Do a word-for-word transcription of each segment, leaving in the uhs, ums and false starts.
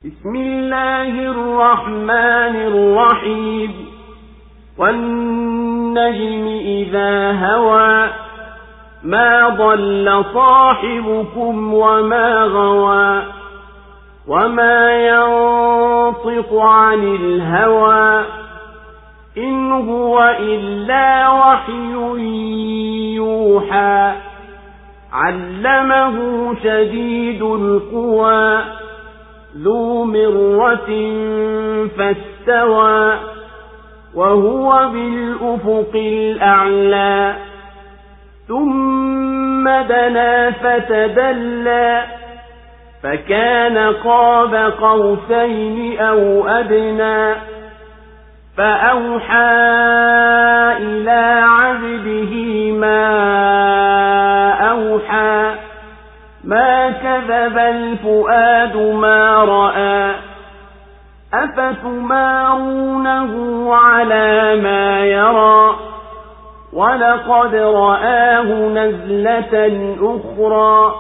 بسم الله الرحمن الرحيم والنجم إذا هوى ما ضل صاحبكم وما غوى وما ينطق عن الهوى إن هو إلا وحي يوحى علمه شديد القوى ذو مرة فاستوى وهو بالأفق الأعلى ثم دنا فتدلى فكان قاب قوسين أو أدنى فأوحى إلى عبده ما أوحى ما كذب الفؤاد ما رأى أفتمارونه على ما يرى ولقد رآه نزلة أخرى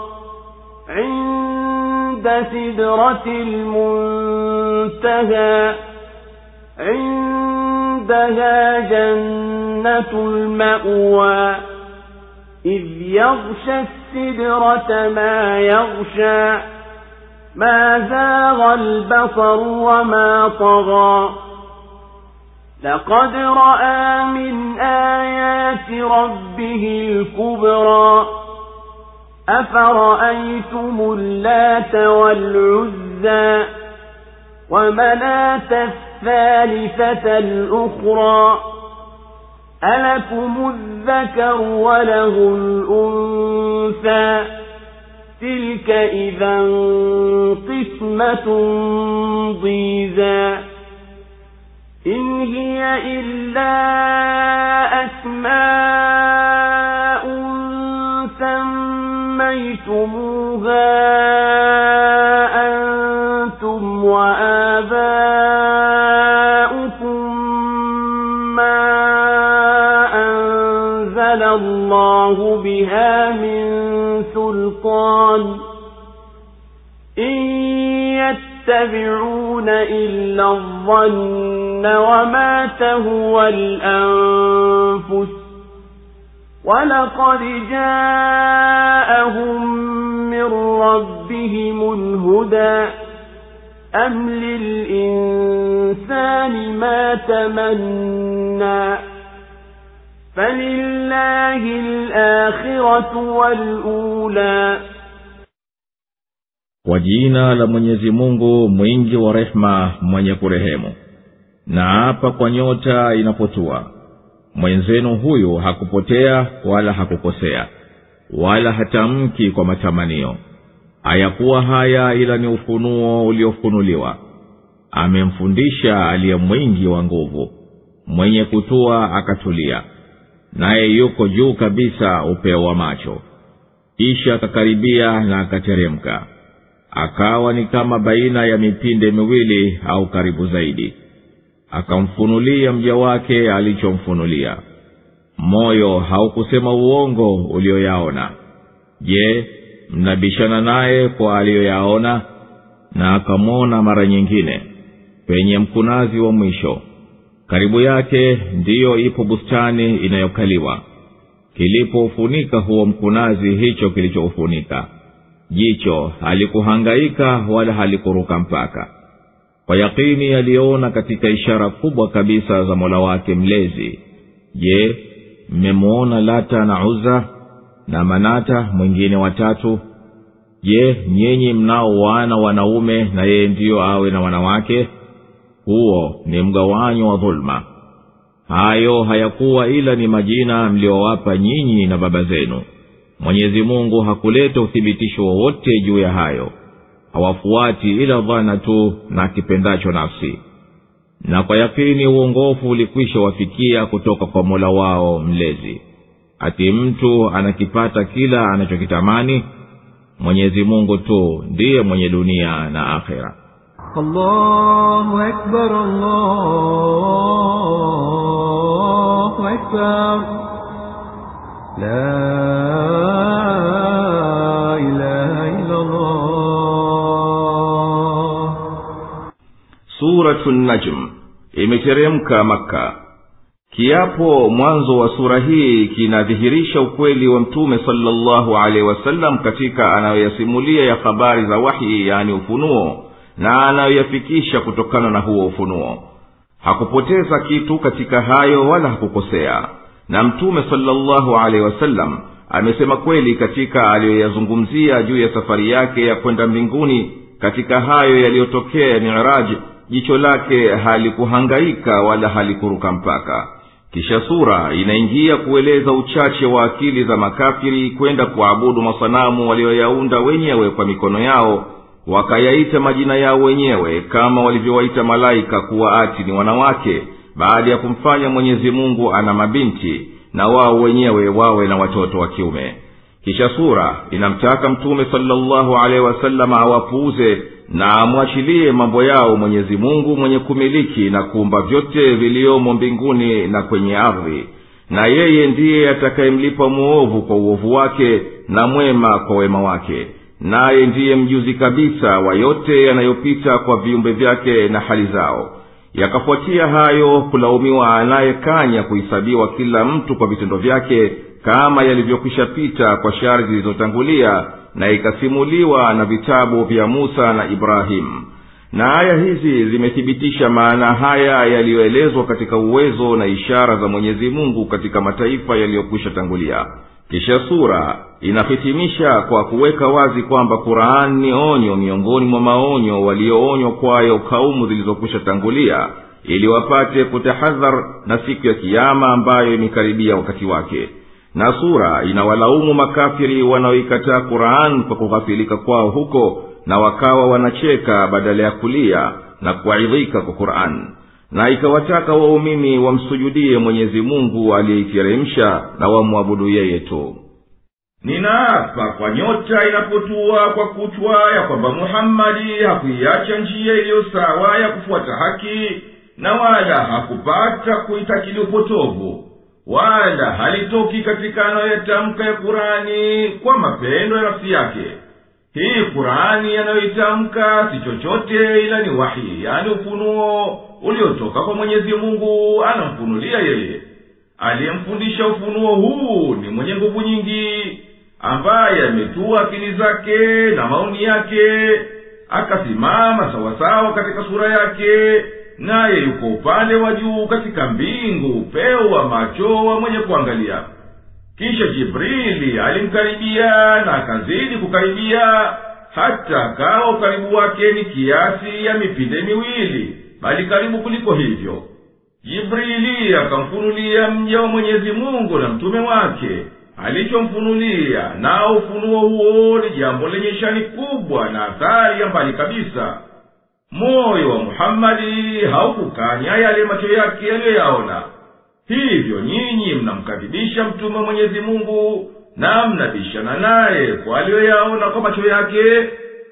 عند سدرة المنتهى عندها جنة المأوى إذ يغشى السدرة ما يغشى ما زاغ البصر وما طغى لقد رأى من آيات ربه الكبرى أفرأيتم اللات والعزى ومناة الثالثة الأخرى ألكم الذكر وله الأنثى تلك إذا قسمة ضيزى إن هي إلا أسماء سميتموها أنتم وآباؤكم ما أنزل الله بها من سلطان إن يتبعون إلا الظن وما تهوى الأنفس ولقد جاءهم من ربهم الهدى أم للإنسان ما تمنى فلله الآخرة والأولى. Kwa jina la Mwenyezi Mungu mwingi wa rehema mwenye kurehemu. Na hapa kwa nyota inapotua, mwenzenu huyu hakupotea wala hakukosea wala hatamki kwa matamanio. Hayakuwa haya ila ni ufunuo uliofunuliwa. Amemfundisha aliye mwingi wa nguvu, mwenye kutua akatulia, naye yuko juu kabisa upeo wa macho. Kisha akakaribia na akateremka, akawa ni kama baina ya mipinde miwili au karibu zaidi. Akamfunulia mja wake alichomfunulia. Moyo haukusema uongo ulioyaona. Je, mnabishana naye kwa aliyoyaona? Na akamwona mara nyingine penye mkunazi wa mwisho. Karibu yake ndiyo ipo bustani inayokaliwa. Kilipoufunika huo mkunazi hicho kilichoufunika, jicho halikuhangaika wala halikuruka mpaka. Kwa yakini aliona katika ishara kubwa kabisa za Mola wake mlezi. Je, mmemuona Lata na Uzza na Manata mwingine watatu? Je, nyinyi mnao wana wanaume na yeye ndiyo awe na wanawake? Huo ni mgawanyo wa dhulma. Hayo hayakuwa ila ni majina mliowapa nyinyi na baba zenu. Mwenyezi Mungu hakuleta uthibitisho wowote juu ya hayo. Hawafuati ila dhana tu na kipendacho nafsi. Na kwa yakini uongofu ulikwisha wafikia kutoka kwa Mola wao mlezi. Ati mtu anakipata kila anachokitamani? Mwenyezi Mungu tu ndiye mwenye dunia na akhera. Allahu Akbar, Allahu Akbar, la ilaha illa Allah. Suratu Najm imeteremka Makka. Kiapo mwanzo wa sura hii kinadhihirisha ukweli wa Mtume sallallahu alaihi wasallam katika anayoyasimulia ya habari za wahi, yani ufunuo, na anayoyafikisha kutokana na huo ufunuo. Hakupoteza kitu katika hayo wala hakukosea. Na Mtume sallallahu alaihi wasallam amesema kweli katika aliyoyazungumzia juu ya safari yake ya kwenda mbinguni. Katika hayo yaliyotokea ya Mi'raj, jicho lake halikuhangaika wala halikuruka mpaka. Kisha sura inaingia kueleza uchache wa akili za makafiri kwenda kuabudu masanamu walioyaunda wenyewe kwa mikono yao, wakayaita majina yao wenyewe kama walivyowaita malaika kuwa ati ni wanawake, baada ya kumfanya Mwenyezi Mungu ana mabinti na wao wenyewe wawe na watoto wa kiume. Kisha sura inamtaka Mtume sallallahu alaihi wasallam awapuuze na amwachilie mambo yao Mwenyezi Mungu mwenye kumiliki na kuumba vyote viliomo mbinguni na kwenye ardhi, na yeye ndiye atakayemlipa muovu kwa uovu wake na mwema kwa wema wake, naye ndiye mjuzi kabisa wa yote yanayopita kwa viumbe vyake na hali zao. Yakafuatia hayo kulaumiwa anayekanya kuhesabiwa kila mtu kwa vitendo vyake kama yalivyokwisha pita kwa shari zilizotangulia, na ikasimuliwa na vitabu vya Musa na Ibrahim. Na aya hizi zimethibitisha maana haya yaliyoelezwa katika uwezo na ishara za Mwenyezi Mungu katika mataifa yaliyokwisha tangulia. Kisha sura inahitimisha kwa kuweka wazi kwamba Qur'an ni onyo miongoni mwa maonyo walioonywa kwayo kaumu zilizokwisha tangulia, ili wapate kutahadhar na siku ya kiyama ambayo imekaribia wakati wake. Na sura inawalaumu makafiri wanaoikataa Qur'an kwa kughafilika kwao huko, na wakawa wanacheka badala ya kulia na kuaidhika kwa Qur'an. Na ikawataka waumini wamsujudie Mwenyezi Mungu aliyeiteremsha na wamwabudu yeye tu. Ninaapa kwa nyota inapotua kwa kutwa ya kwamba Muhammadi hakuiacha njia iliyo sawa ya kufuata haki, na wala hakupata kuitakili upotovu, wala halitoki katika anayoyatamka ya Qur'ani kwa mapendo ya nafsi yake. Hii Qur'ani anayoitamka si chochote ila ni wahi, yani ufunuo uliotoka kwa Mwenyezi Mungu, anamfunulia yeye. Aliyemfundisha ufunuo huu ni mwenye nguvu nyingi, ambaye ametua akili zake na maoni yake, akasimama sawasawa katika sura yake, naye yuko upande wa juu katika mbingu, upeo wa macho wa mwenye kuangalia. Kisha Jibrili alimkaribia na akazidi kukaribia, hata akawa ukaribu wake ni kiasi ya mipinde miwili, bali karibu kuliko hivyo. Jibrili akamfunulia mja wa Mwenyezi Mungu na mtume wake alichomfunulia, na ufunuo huo ni jambo lenye shani kubwa na athari ya mbali kabisa. Moyo wa Muhammadi haukukanya yale macho yake yaliyoyaona. Hivyo nyinyi mnamkadhibisha mtume wa Mwenyezi Mungu na mnabishana naye kwa aliyoyaona kwa macho yake.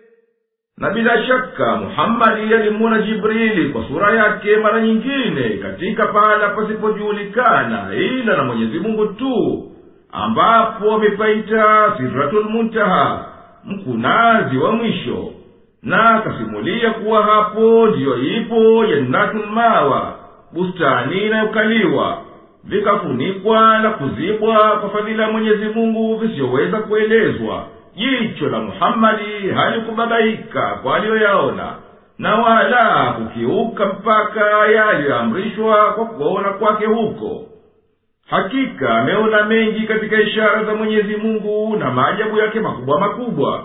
Na bila shaka Muhammadi alimuona Jibrili kwa sura yake mara nyingine katika pahala pasipojulikana ila na Mwenyezi Mungu tu, ambapo wamepaita Sidratul Muntaha, mkunazi wa mwisho. Na akasimulia kuwa hapo ndiyo ipo Jannatul Mawa, bustani inayokaliwa, vikafunikwa na kuzibwa kwa fadhila ya Mwenyezi Mungu visiyoweza kuelezwa. Jicho la Muhammadi halikubabaika kwa aliyoyaona, na wala kukiuka mpaka yaliyoamrishwa kwa kuona kwake huko. Hakika ameona mengi katika ishara za Mwenyezi Mungu na maajabu yake makubwa makubwa.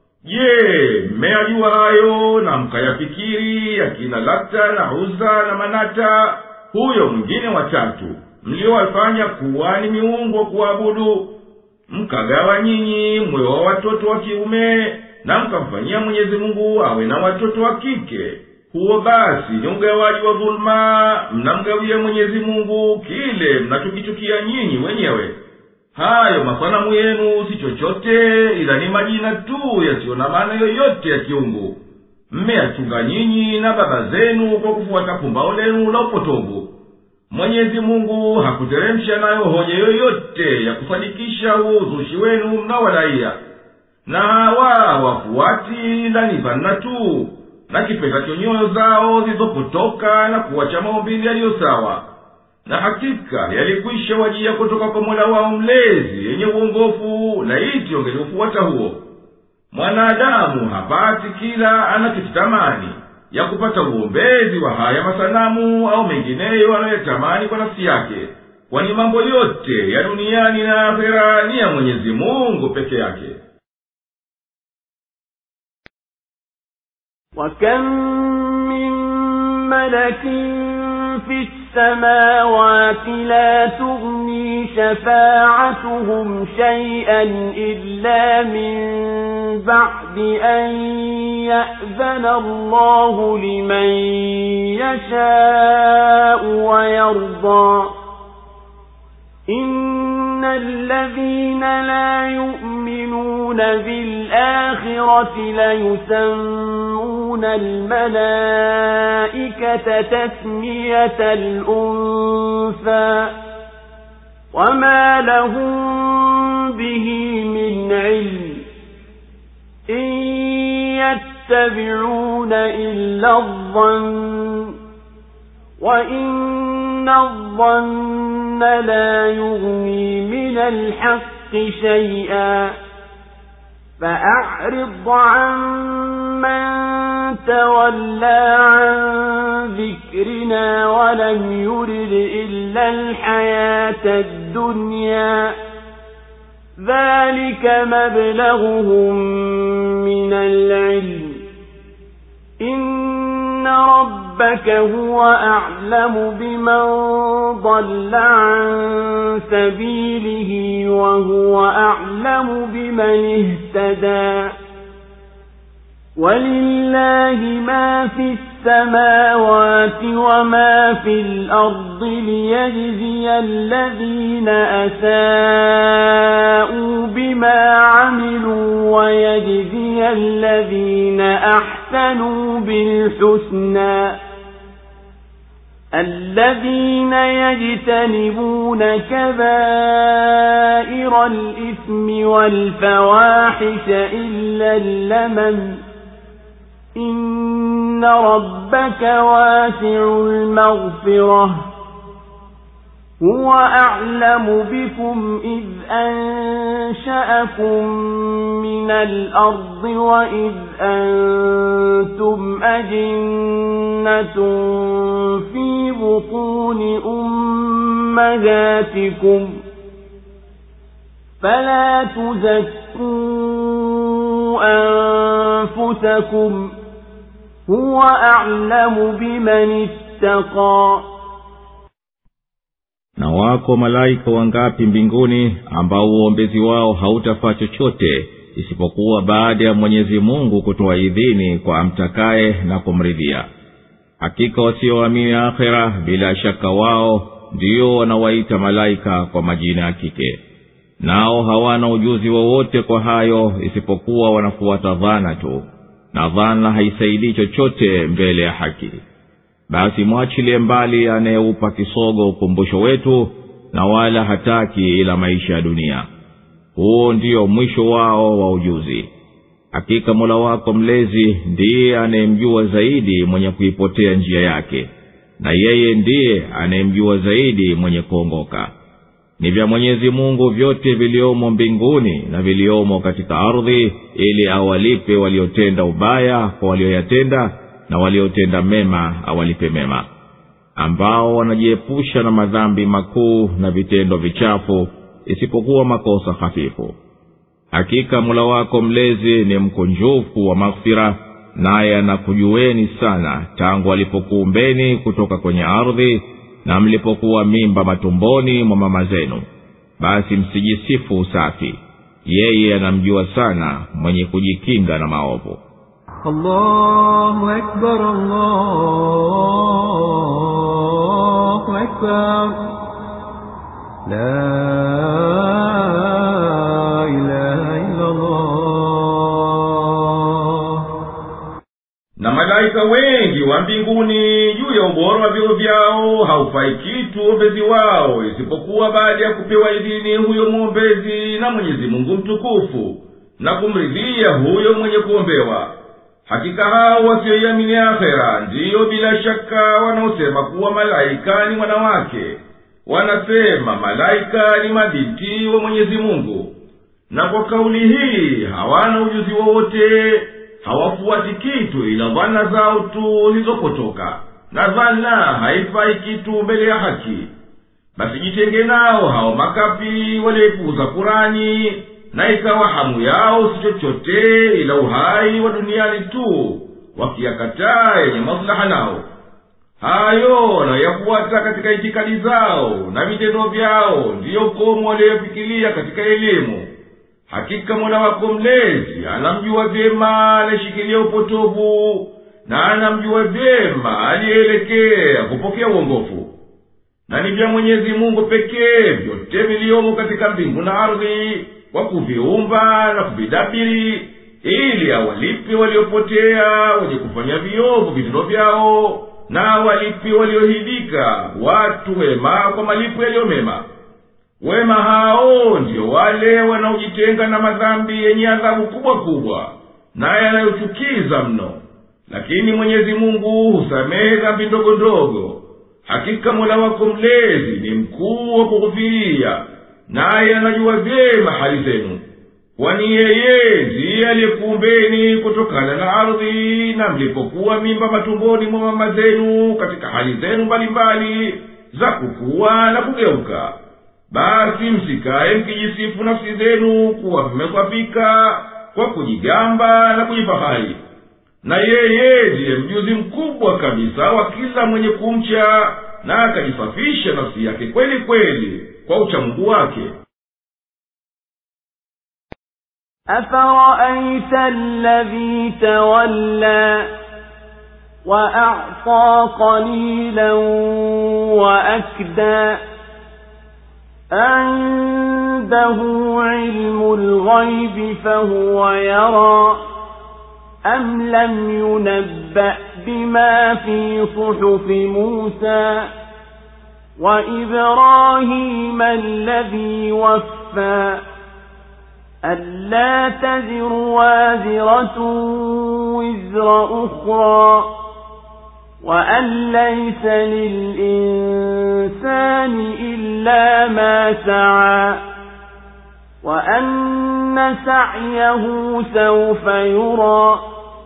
Je, mmeyajua hayo na mkayafikiri yakina Lata na Uzza na Manata, huyo mwingine watatu mliowafanya kuwa ni miungu wa kuabudu? Mkagawa nyinyi mwe wa watoto wa kiume na mkamfanyia Mwenyezi Mungu awe na watoto wa kike. Huo basi ni ugawaji wa dhulma, mnamgawia Mwenyezi Mungu kile mnachokichukia nyinyi wenyewe. Hayo masanamu yenu si chochote ila ni majina tu yasiyo na maana yoyote ya kiungu. Mmeyachunga nyinyi na baba zenu kwa kufuata pumbao lenu la upotovu. Mwenyezi Mungu hakuteremsha nayo hoja yoyote ya kufanikisha uzushi wenu mnaowalaia. Na hawa wafuati ila ni dhana tu, na kipetacho nyoyo zao zilizopotoka na kuwacha maumbili yaliyo sawa. Na hakika yalikwisha wajia kutoka kwa Mola wao mlezi yenye uongofu, na iti wangeliufuata huo. Mwanadamu hapati kila anachokitamani ya kupata uombezi wa haya masanamu au mengineyo anayotamani kwa nafsi yake, kwani mambo yote ya duniani na akhera ni ya Mwenyezi Mungu peke yake. وَكَمْ مِنْ مَلَكٍ فِي السَّمَاوَاتِ لَا تُغْنِي شَفَاعَتُهُمْ شَيْئًا إِلَّا مِنْ بَعْدِ أَنْ يَأْذَنَ اللَّهُ لِمَنْ يَشَاءُ وَيَرْضَى. إِنَّ الَّذِينَ لَا يُؤْمِنُونَ بِالْآخِرَةِ لَيُسَمُّونَ الْمَلَائِكَةَ تَسْمِيَةَ الْأُنثَى وَمَا لَهُم بِهِ مِنْ عِلْمٍ إِنْ يَتَّبِعُونَ إِلَّا الظَّنَّ وَإِنَّ الظَّنَّ لَا يُغْنِي مِنَ الْحَقِّ شَيْئًا. فَأَعْرِضْ عَن مَّن تَوَلَّى عَن ذِكْرِنَا وَلَمْ يُرِدْ إِلَّا الْحَيَاةَ الدُّنْيَا. ذَلِكَ مَبْلَغُهُم مِّنَ الْعِلْمِ. إِنَّ رَبَّكَ هُوَ أَعْلَمُ بِمَنْ ضَلَّ عَن سَبِيلِهِ وَهُوَ أَعْلَمُ بِمَنِ اهْتَدَى. وَلِلَّهِ مَا فِي السَّمَاوَاتِ وَمَا فِي الْأَرْضِ لِيَجْزِيَ الَّذِينَ أَسَاءُوا بِمَا عَمِلُوا وَيَجْزِيَ الَّذِينَ أَحْسَنُوا بِالْحُسْنَى. الَّذِينَ يَجْتَنِبُونَ كَبَائِرَ الْإِثْمِ وَالْفَوَاحِشَ إِلَّا اللَّمَمَ. إِنَّ رَبَّكَ وَاسِعُ الْمَغْفِرَةِ. هُوَ أَعْلَمُ بِكُمْ إِذْ أَنشَأَكُم مِّنَ الْأَرْضِ وَإِذْ أَنتُمْ أَجِنَّةٌ فِي بُطُونِ أُمَّهَاتِكُمْ. فَلَا تُزَكُّوا أَنفُسَكُمْ هُوَ أَعْلَمُ بِمَنِ اتَّقَى. Na wako malaika wangapi mbinguni ambao uombezi wao hautafaa chochote isipokuwa baada ya Mwenyezi Mungu kutoa idhini kwa amtakaye na kumridhia. Hakika wasioamini akhera bila shaka wao ndio wanawaita malaika kwa majina ya kike, nao hawana ujuzi wowote kwa hayo isipokuwa wanafuata dhana tu, na dhana haisaidii chochote mbele ya haki. Basi mwachilie mbali anayeupa kisogo ukumbusho wetu, na wala hataki ila maisha ya dunia. Huo ndio mwisho wao wa ujuzi. Hakika Mola wako mlezi ndiye anayemjua zaidi mwenye kuipotea njia yake, na yeye ndiye anayemjua zaidi mwenye kuongoka. Ni vya Mwenyezi Mungu vyote viliomo mbinguni na viliomo katika ardhi, ili awalipe waliotenda ubaya kwa walioyatenda, na waliotenda mema awalipe mema. Ambao wanajiepusha na madhambi makuu na vitendo vichafu isipokuwa makosa hafifu. Hakika Mola wako mlezi ni mkunjufu wa maghfira, naye anakujueni sana tangu alipokuumbeni kutoka kwenye ardhi na mlipokuwa mimba matumboni mwa mama zenu. Basi msijisifu usafi, yeye anamjua sana mwenye kujikinga na maovu. Allahu Akbar, Allahu Akbar, la ilaha illa Allah. Na malaika wengi wa mbinguni juu ya ubora wa vyo vyao haufai kitu ombezi wao isipokuwa baada ya kupewa idhini huyo muombezi na Mwenyezi Mungu mtukufu, na kumridhia huyo mwenye kuombewa. hakika hao wasioiamini akhera ndiyo bila shaka wanaosema kuwa malaika ni wanawake. Wanasema malaika ni mabinti wa Mwenyezi Mungu, na kwa kauli hii hawana ujuzi wowote. Hawafuati kitu ila dhana zao tu zilizopotoka, na dhana haifai kitu mbele ya haki. Basi jitenge nao hao makafiri walioipuuza Kurani, na ikawa hamu yao si chochote ila uhai wa duniani tu, wakiyakataa yenye maslaha nao. Hayo na yafuata katika itikadi zao na vitendo vyao ndiyo komo waliofikiria katika elimu. Hakika Mola wako mlezi anamjua vyema aliyeshikilia upotovu, na anamjua vyema aliyeelekea kupokea uongofu. Na ni vya Mwenyezi Mungu pekee vyote viliomo katika mbingu na ardhi, kwa kuviumba na kuvidabiri, ili awalipe waliopotea wenye kufanya viovu vitendo vyao, na walipi waliohidika watu wema kwa malipo yaliyo mema. Wema hao ndio wale wanaojitenga na madhambi yenye adhabu kubwa kubwa na yanayochukiza mno, lakini Mwenyezi Mungu husamehe dhambi ndogo ndogo. Hakika Mola wako mlezi ni mkuu wa kughufiria, naye anajua vyema hali zenu, kwani yeye ndiye aliyekuumbeni kutokana na ardhi, na mlipokuwa mimba matumboni mwa mama zenu katika hali zenu mbalimbali za kukua na kugeuka. Basi msikae mkijisifu nafsi zenu kuwa mmekwafika kwa kujigamba na kujifahari. Na yeye ndiye mjuzi mkubwa kabisa wa kila mwenye kumcha, na akajisafisha nafsi yake kweli kweli kwa uchamungu wake. أفرأيت الذي تولى وأعطى قليلا وأكدى عنده علم الغيب فهو يرى أم لم ينبأ بما في صحف موسى وإبراهيم الذي وفى ألا تزر وازرة وزر أخرى وأن ليس للإنسان إلا ما سعى وأن سعيه سوف يرى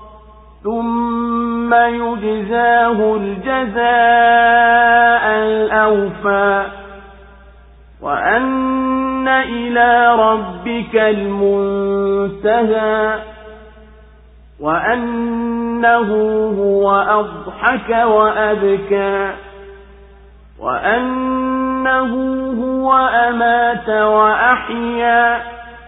ثم يجزاه الجزاء الأوفى وأن إلى ربك المنتهى وأنه هو أضحك وأبكى وأنه هو أمات وأحيا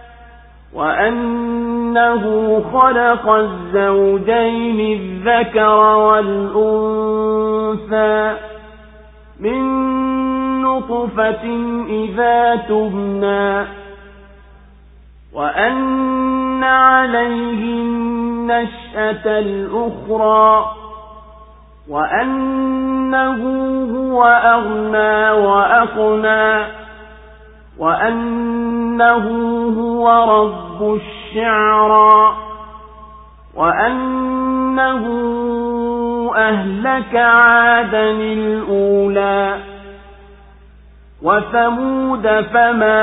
وأنه خلق الزوجين الذكر والأنثى من نطفة إذا تبنى وأن عليه النشأة الأخرى وأنه هو أغنى وأقنى وأنه هو رب الشعرى وأنه أهلك عادا الأولى وثمود فما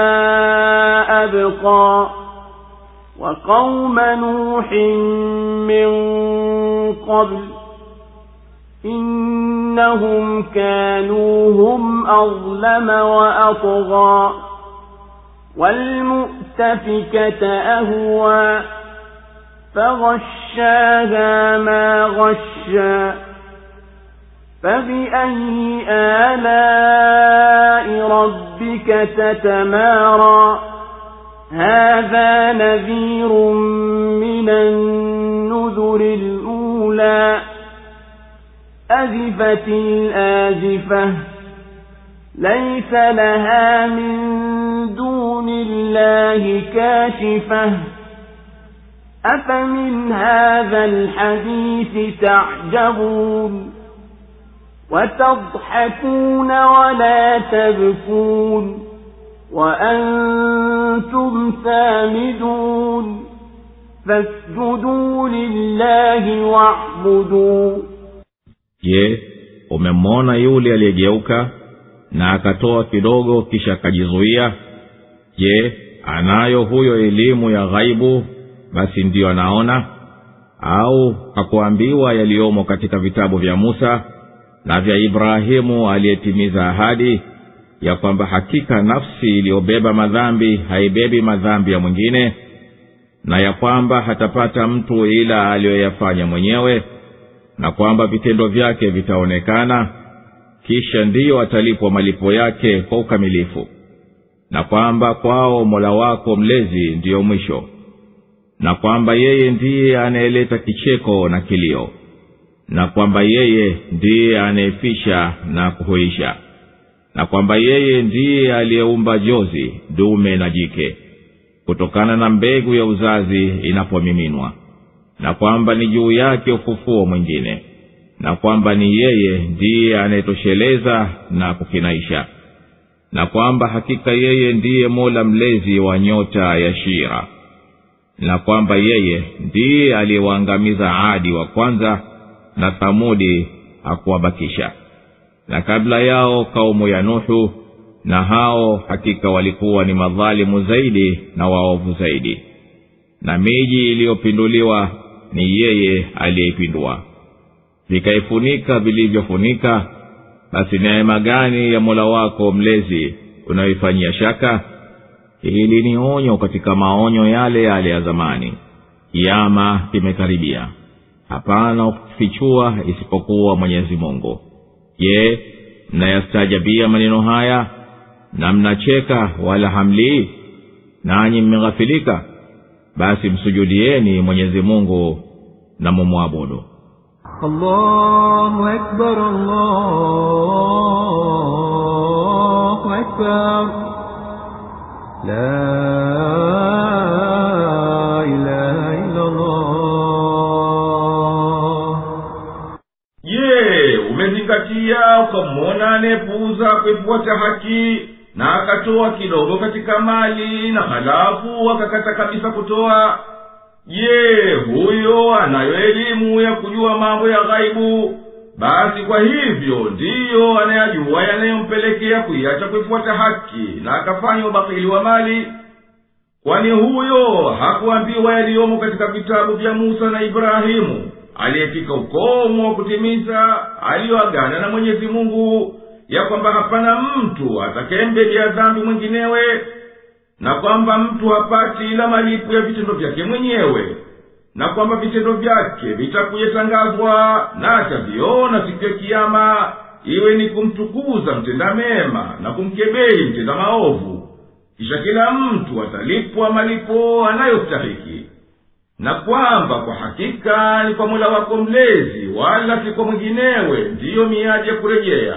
أبقى وقوم نوح من قبل إنهم كانوا هم أظلم وأطغى والمؤتفكة أهوى فغشاها ما غشى فبأي آلاء ربك تتمارى هذا نذير من النذر الأولى أزفت الآزفة ليس لها من دون الله كاشفة أفمن هذا الحديث تعجبون وتضحكون ولا تبكون وأنتم سامدون فاسجدوا لله واعبدوا. Je, umemwona yule aliyegeuka na akatoa kidogo kisha akajizuia? Je, anayo huyo elimu ya ghaibu? Basi ndiyo anaona. Au hakuambiwa yaliyomo katika vitabu vya Musa na vya Ibrahimu aliyetimiza ahadi ya kwamba hakika nafsi iliyobeba madhambi haibebi madhambi ya mwingine, na ya kwamba hatapata mtu ila aliyoyafanya mwenyewe, na kwamba vitendo vyake vitaonekana, kisha ndiyo atalipwa malipo yake kwa ukamilifu, na kwamba kwao Mola wako mlezi ndiyo mwisho, na kwamba yeye ndiye anayeleta kicheko na kilio, na kwamba yeye ndiye anayefisha na kuhuisha, na kwamba yeye ndiye aliyeumba jozi dume na jike kutokana na mbegu ya uzazi inapomiminwa, na kwamba ni juu yake ufufuo mwingine, na kwamba ni yeye ndiye anayetosheleza na kukinaisha, na kwamba hakika yeye ndiye Mola mlezi wa nyota ya Shira, na kwamba yeye ndiye aliyewaangamiza Adi wa kwanza na Thamudi hakuwabakisha, na kabla yao kaumu ya Nuhu, na hao hakika walikuwa ni madhalimu zaidi na waovu zaidi. Na miji iliyopinduliwa ni yeye aliyeipindua, vikaifunika vilivyofunika. Basi neema gani ya Mola wako mlezi unayoifanyia shaka? Hili ni onyo katika maonyo yale yale ya zamani. Kiyama kimekaribia, hapana kufichua isipokuwa Mwenyezi Mungu. Je, mnayastajabia maneno haya na mnacheka wala hamlii, nanyi mmeghafilika? Basi msujudieni Mwenyezi Mungu na mumwabudu. Allahu Akbar, Allahu Akbar, la ilaha illa Allah. Je, umezingatia ukamwona anayepuuza kuifuata haki na akatoa kidogo katika mali na halafu akakata kabisa kutoa? Je, huyo anayo elimu ya kujua mambo ya ghaibu? Basi kwa hivyo ndiyo anayajua yanayompelekea kuiacha kuifuata haki na akafanya ubakili wa mali. Kwani huyo hakuambiwa yaliyomo katika vitabu vya Musa na Ibrahimu aliyefika ukomo wa kutimiza aliyoagana na Mwenyezi Mungu ya kwamba hapana mtu atakayembebea dhambi mwinginewe, na kwamba mtu hapati ila malipo ya vitendo vyake mwenyewe, na kwamba vitendo vyake vitakuyetangazwa na ataviona siku ya Kiyama, iwe ni kumtukuza mtenda mema na kumkebei mtenda maovu, kisha kila mtu atalipwa malipo anayostahiki, na kwamba kwa hakika ni kwa Mola wako mlezi wala si kwa mwinginewe ndiyo miadi ya kurejea,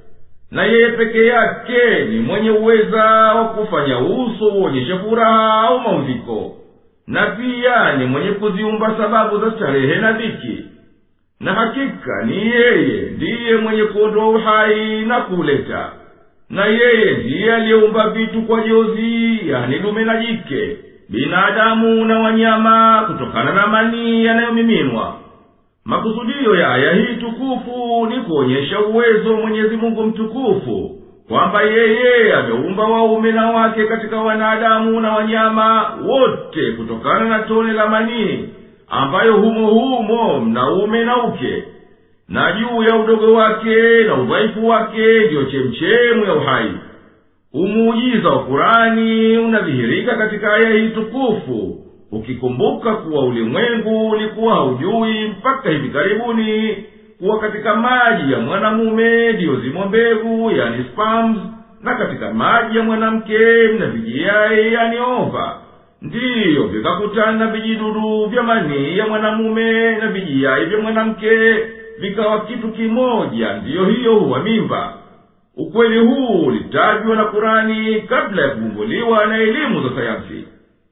na yeye peke yake ni mwenye uweza wa kufanya uso uonyeshe furaha au maudhiko, na pia ni mwenye kuziumba sababu za starehe na dhiki. Na hakika ni yeye ndiye mwenye kuondoa uhai na kuleta, na yeye ndiye aliyeumba vitu kwa jozi, yani dume na jike, binadamu na wanyama, kutokana na manii yanayomiminwa. Makusudio ya aya hii tukufu ni kuonyesha uwezo Mwenyezi Mungu mtukufu, kwamba yeye ameumba waume na wake katika wanadamu na wanyama wote kutokana na tone la manii, ambayo humo humo mnaume na uke, na juu ya udogo wake na udhaifu wake ndiyo chemchemu ya uhai. Umuujiza wa Kurani unadhihirika katika aya hii tukufu, ukikumbuka kuwa ulimwengu ulikuwa haujui mpaka hivi karibuni kuwa katika maji ya mwanamume ndiyo zimo mbegu, yani sperms, na katika maji ya mwanamke mna vijiyai, yani ova, ndiyo vikakutana vijidudu vya manii ya mwanamume na vijiyai vya mwanamke, vikawa kitu kimoja, ndiyo hiyo huwa mimba. Ukweli huu ulitajwa na Kurani kabla ya kuvumbuliwa na elimu za sayansi.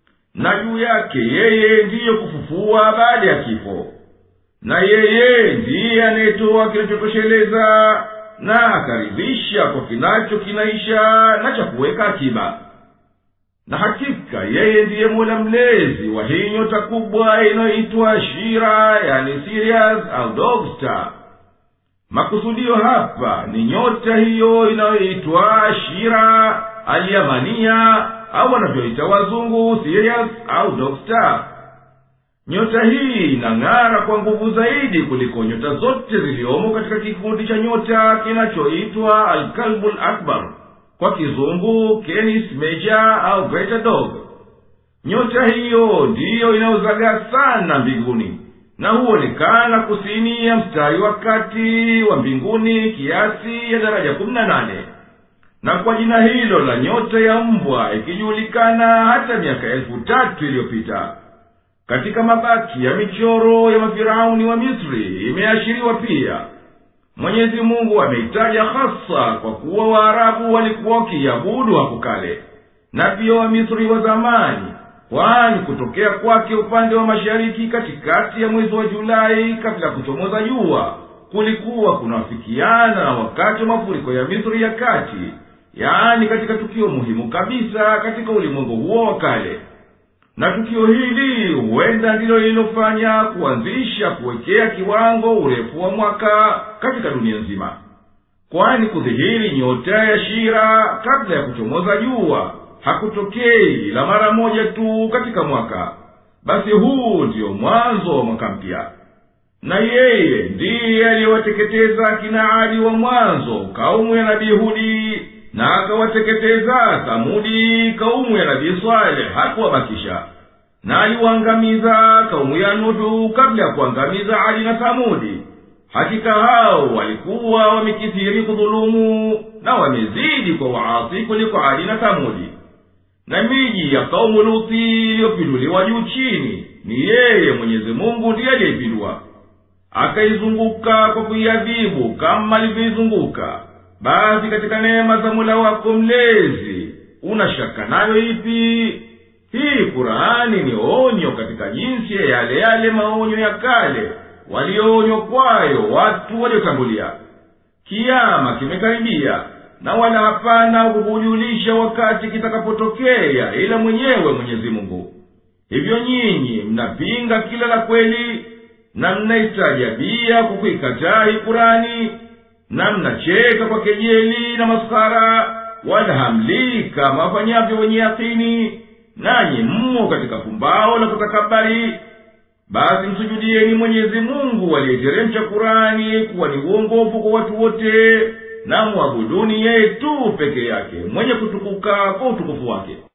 Na juu yake yeye ndiyo kufufua baada ya kifo, na yeye ndiye anayetoa kinachotosheleza na akaridhisha kwa kinacho kinaisha na cha kuweka akiba. na hakika yeye ndiye mola mlezi wa hii nyota kubwa inayoitwa Shira, yani Sirius au Dog Star. Makusudio hapa ni nyota hiyo inayoitwa Shira Al-Yamania au wanavyoita wazungu Sirius au Dog Star. Nyota hii inang'ara kwa nguvu zaidi kuliko nyota zote ziliomo katika kikundi cha nyota kinachoitwa Al-Kalbul Akbar, kwa kizungu Canis Major au Greater Dog. Nyota hiyo ndiyo inayozagaa sana mbinguni na huonekana kusini ya mstari wa kati wa mbinguni kiasi ya daraja kumi na nane, na kwa jina hilo la nyota ya mbwa ikijulikana hata miaka elfu tatu iliyopita. Katika mabaki ya michoro ya mafirauni wa Misri imeashiriwa pia. Mwenyezi Mungu ameitaja hasa kwa kuwa Waarabu walikuwa wakiabudu hapo kale, na pia wa Misri wa zamani, kwani kutokea kwake upande wa mashariki katikati ya mwezi wa Julai kabla kuchomoza jua kulikuwa kunawafikiana na wakati wa mafuriko ya Misri ya kati, yaani katika tukio muhimu kabisa katika ulimwengu huo wa kale. Na tukio hili huenda ndilo lililofanya kuanzisha kuwekea kiwango urefu wa mwaka katika dunia nzima, kwani kudhihiri nyota ya Shira kabla ya kuchomoza jua hakutokei ila mara moja tu katika mwaka. Basi huu ndio mwanzo wa mwaka mpya. Na yeye ndiye aliyewateketeza kina Adi wa mwanzo, kaumu ya Nabii Hudi, na akawateketeza Thamudi, kaumu ya Nabii Saleh, hakuwabakisha. Na aliwaangamiza kaumu ya Nuhu kabla ya kuangamiza Adi na Thamudi. Hakika hao walikuwa wamekithiri kudhulumu na wamezidi kwa waasi kuliko Adi na Thamudi. Na miji ya kaumu Luthi iliyopinduliwa juu chini, ni yeye Mwenyezi Mungu ndiye aliyepindua. Akaizunguka kwa kuiadhibu kama alivyoizunguka. Basi katika neema za Mola wako mlezi unashaka nayo ipi? Hii Qur'ani ni onyo katika jinsi ya yale yale maonyo ya kale walioonywa kwayo watu waliotangulia. Kiyama kimekaribia, na wala hapana kukujulisha wakati kitakapotokea ila mwenyewe Mwenyezi Mungu. Hivyo nyinyi mnapinga kila la kweli, na mnaistajabia kwa kuikataa hii Qur'ani, na mnacheka kwa kejeli na maskhara, wala hamlii kama wafanyavyo wenye yakini, nanyi mmo katika pumbao la kutakabari. Basi msujudieni Mwenyezi Mungu aliyeteremsha Qur'ani kuwa ni uongofu kwa watu wote, na muabuduni yeye tu peke yake mwenye kutukuka kwa utukufu wake.